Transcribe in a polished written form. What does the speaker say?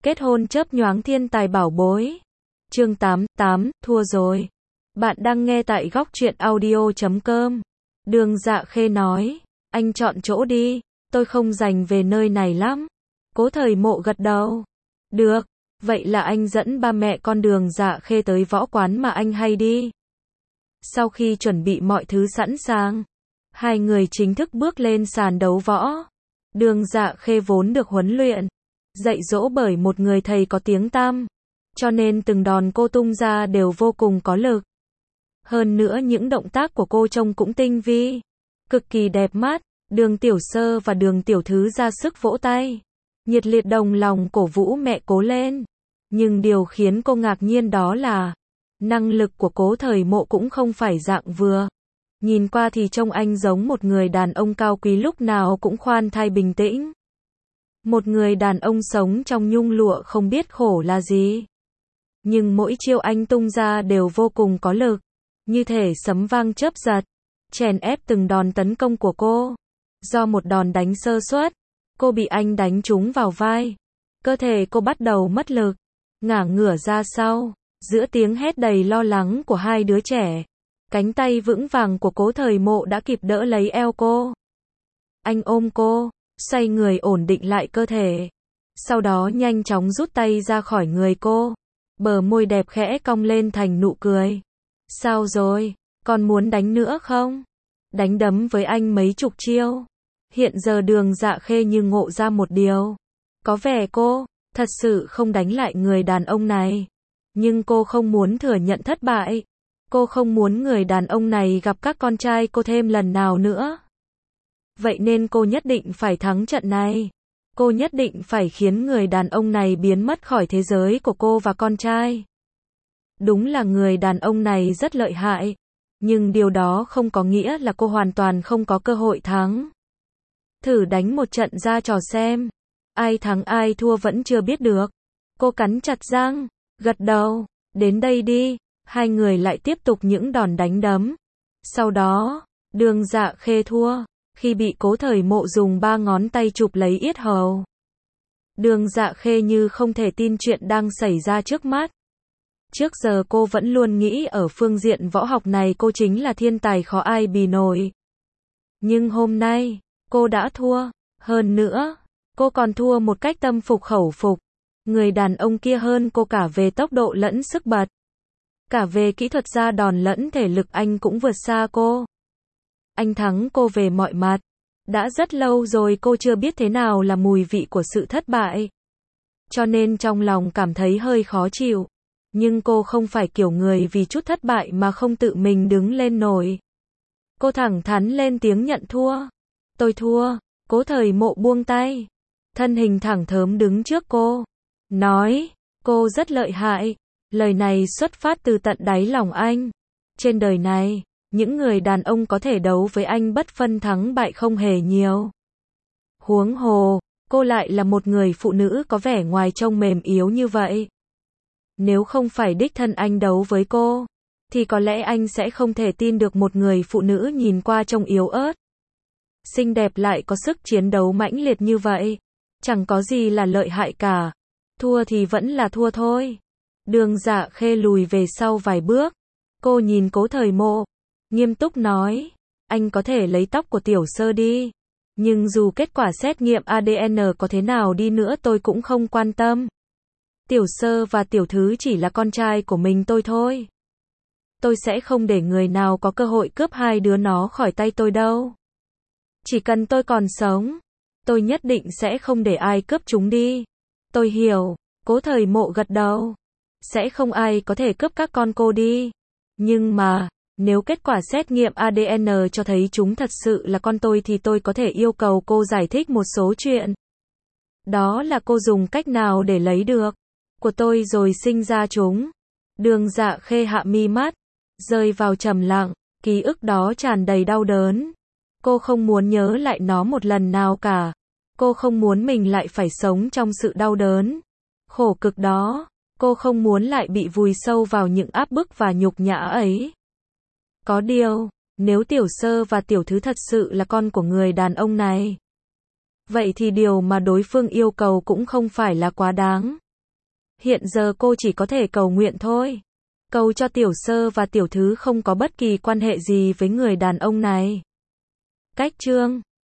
Kết hôn chớp nhoáng thiên tài bảo bối. Chương 88, thua rồi. Bạn đang nghe tại góc truyện audio.com. Đường Dạ Khê nói, anh chọn chỗ đi, tôi không dành về nơi này lắm. Cố Thời Mộ gật đầu. Được, vậy là anh dẫn ba mẹ con Đường Dạ Khê tới võ quán mà anh hay đi. Sau khi chuẩn bị mọi thứ sẵn sàng, hai người chính thức bước lên sàn đấu võ. Đường Dạ Khê vốn được huấn luyện, dạy dỗ bởi một người thầy có tiếng tăm, cho nên từng đòn cô tung ra đều vô cùng có lực. Hơn nữa những động tác của cô trông cũng tinh vi, cực kỳ đẹp mắt. Đường Tiểu Sơ và Đường Tiểu Thứ ra sức vỗ tay, nhiệt liệt đồng lòng cổ vũ mẹ cố lên. Nhưng điều khiến cô ngạc nhiên đó là, năng lực của Cố Thời Mộ cũng không phải dạng vừa. Nhìn qua thì trông anh giống một người đàn ông cao quý lúc nào cũng khoan thai bình tĩnh. Một người đàn ông sống trong nhung lụa không biết khổ là gì. Nhưng mỗi chiêu anh tung ra đều vô cùng có lực, như thể sấm vang chớp giật, chèn ép từng đòn tấn công của cô. Do một đòn đánh sơ suất, cô bị anh đánh trúng vào vai. Cơ thể cô bắt đầu mất lực, ngả ngửa ra sau, giữa tiếng hét đầy lo lắng của hai đứa trẻ. Cánh tay vững vàng của Cố Thời Mộ đã kịp đỡ lấy eo cô. Anh ôm cô, xoay người ổn định lại cơ thể. Sau đó nhanh chóng rút tay ra khỏi người cô. Bờ môi đẹp khẽ cong lên thành nụ cười. Sao rồi, còn muốn đánh nữa không? Đánh đấm với anh mấy chục chiêu. Hiện giờ Đường Dạ Khê như ngộ ra một điều. Có vẻ cô thật sự không đánh lại người đàn ông này. Nhưng cô không muốn thừa nhận thất bại. Cô không muốn người đàn ông này gặp các con trai cô thêm lần nào nữa. Vậy nên cô nhất định phải thắng trận này. Cô nhất định phải khiến người đàn ông này biến mất khỏi thế giới của cô và con trai. Đúng là người đàn ông này rất lợi hại, nhưng điều đó không có nghĩa là cô hoàn toàn không có cơ hội thắng. Thử đánh một trận ra trò xem. Ai thắng ai thua vẫn chưa biết được. Cô cắn chặt răng, gật đầu. Đến đây đi. Hai người lại tiếp tục những đòn đánh đấm. Sau đó, Đường Dạ Khê thua, khi bị Cố Thời Mộ dùng ba ngón tay chụp lấy yết hầu. Đường Dạ Khê như không thể tin chuyện đang xảy ra trước mắt. Trước giờ cô vẫn luôn nghĩ ở phương diện võ học này cô chính là thiên tài khó ai bì nổi. Nhưng hôm nay, cô đã thua. Hơn nữa, cô còn thua một cách tâm phục khẩu phục. Người đàn ông kia hơn cô cả về tốc độ lẫn sức bật. Cả về kỹ thuật ra đòn lẫn thể lực anh cũng vượt xa cô. Anh thắng cô về mọi mặt. Đã rất lâu rồi cô chưa biết thế nào là mùi vị của sự thất bại. Cho nên trong lòng cảm thấy hơi khó chịu. Nhưng cô không phải kiểu người vì chút thất bại mà không tự mình đứng lên nổi. Cô thẳng thắn lên tiếng nhận thua. Tôi thua. Cố Thời Mộ buông tay. Thân hình thẳng thớm đứng trước cô. Nói, cô rất lợi hại. Lời này xuất phát từ tận đáy lòng anh. Trên đời này, những người đàn ông có thể đấu với anh bất phân thắng bại không hề nhiều. Huống hồ, cô lại là một người phụ nữ có vẻ ngoài trông mềm yếu như vậy. Nếu không phải đích thân anh đấu với cô, thì có lẽ anh sẽ không thể tin được một người phụ nữ nhìn qua trông yếu ớt, xinh đẹp lại có sức chiến đấu mãnh liệt như vậy. Chẳng có gì là lợi hại cả. Thua thì vẫn là thua thôi. Đường Dạ Khê lùi về sau vài bước. Cô nhìn Cố Thời Mộ, nghiêm túc nói, anh có thể lấy tóc của Tiểu Sơ đi. Nhưng dù kết quả xét nghiệm ADN có thế nào đi nữa tôi cũng không quan tâm. Tiểu Sơ và Tiểu Thứ chỉ là con trai của mình tôi thôi. Tôi sẽ không để người nào có cơ hội cướp hai đứa nó khỏi tay tôi đâu. Chỉ cần tôi còn sống, tôi nhất định sẽ không để ai cướp chúng đi. Tôi hiểu. Cố Thời Mộ gật đầu. Sẽ không ai có thể cướp các con cô đi. Nhưng mà, nếu kết quả xét nghiệm ADN cho thấy chúng thật sự là con tôi thì tôi có thể yêu cầu cô giải thích một số chuyện. Đó là cô dùng cách nào để lấy được của tôi rồi sinh ra chúng. Đường Dạ Khê hạ mi mắt, rơi vào trầm lặng, ký ức đó tràn đầy đau đớn. Cô không muốn nhớ lại nó một lần nào cả. Cô không muốn mình lại phải sống trong sự đau đớn, khổ cực đó. Cô không muốn lại bị vùi sâu vào những áp bức và nhục nhã ấy. Có điều, nếu Tiểu Sơ và Tiểu Thứ thật sự là con của người đàn ông này, vậy thì điều mà đối phương yêu cầu cũng không phải là quá đáng. Hiện giờ cô chỉ có thể cầu nguyện thôi. Cầu cho tiểu sơ và tiểu thứ không có bất kỳ quan hệ gì với người đàn ông này. Cách chương